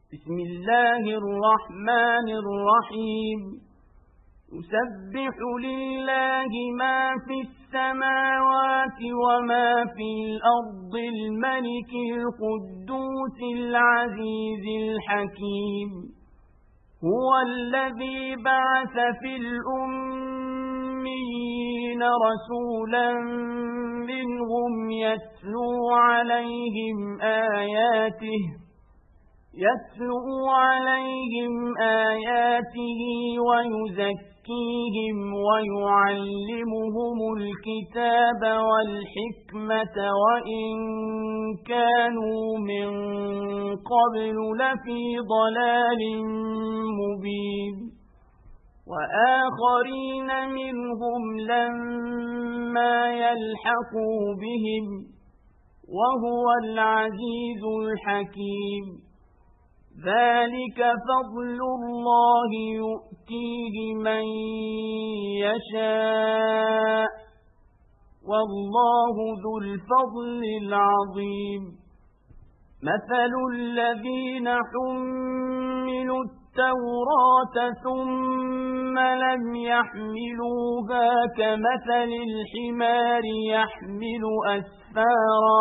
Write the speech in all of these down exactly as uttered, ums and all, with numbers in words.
بسم الله الرحمن الرحيم يسبح لله ما في السماوات وما في الأرض الملك القدوس العزيز الحكيم هو الذي بعث في الأميين رسولا منهم يتلو عليهم آياته يتلو عليهم آياته ويزكيهم ويعلمهم الكتاب والحكمة وإن كانوا من قبل لفي ضلال مبين وآخرين منهم لما يلحقوا بهم وهو العزيز الحكيم ذلك فضل الله يؤتيه من يشاء والله ذو الفضل العظيم مثل الذين حملوا التوراة ثم لم يحملوها كمثل الحمار يحمل أسفارا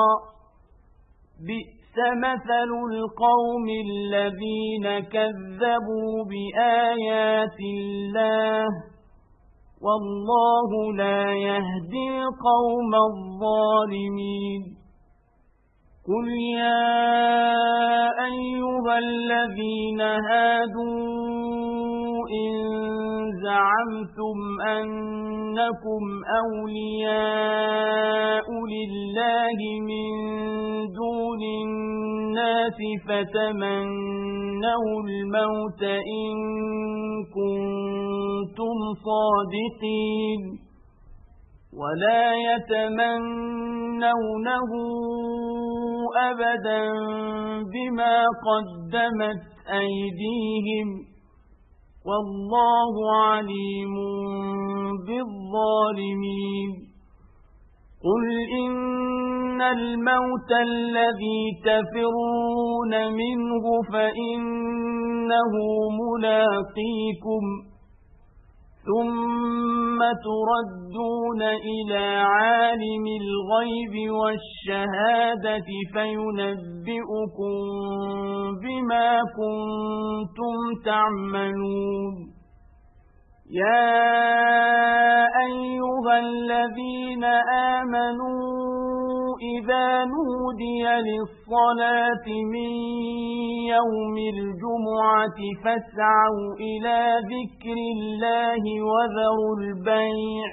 مثل القوم الذين كذبوا بآيات الله والله لا يهدي القوم الظالمين قل يا أيها الذين هادوا إن زعمتم أنكم أولياء لله من دون الناس فتمنوا الموت إن كنتم صادقين ولا يتمنونه أبدا بما قدمت أيديهم والله عليم بالظالمين قل إن الموت الذي تفرون منه فإنه ملاقيكم ثم تردون إلى عالم الغيب والشهادة فينبئكم بما كنتم تعملون يا أيها الذين آمنوا إذا نودي للصلاة من يوم الجمعة فاسعوا إلى ذكر الله وذروا البيع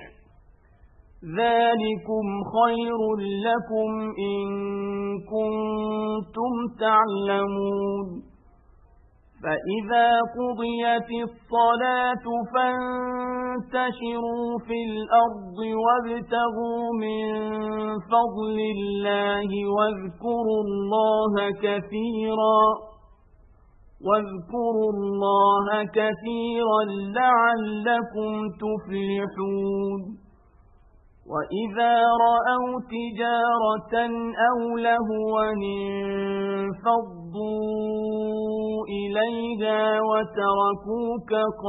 ذلكم خير لكم إن كنتم تعلمون فإذا قضيت الصلاة فانتشروا في الأرض وابتغوا من فضل الله واذكروا الله كثيرا واذكروا الله كثيرا لعلكم تفلحون وإذا رأوا تجارة أو لهوا انفضوا إليها وتركوك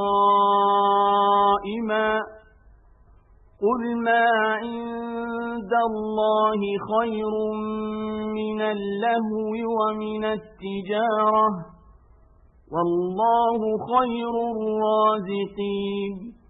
قائما قل ما عند الله خير من اللهو ومن التجارة والله خير الرازقين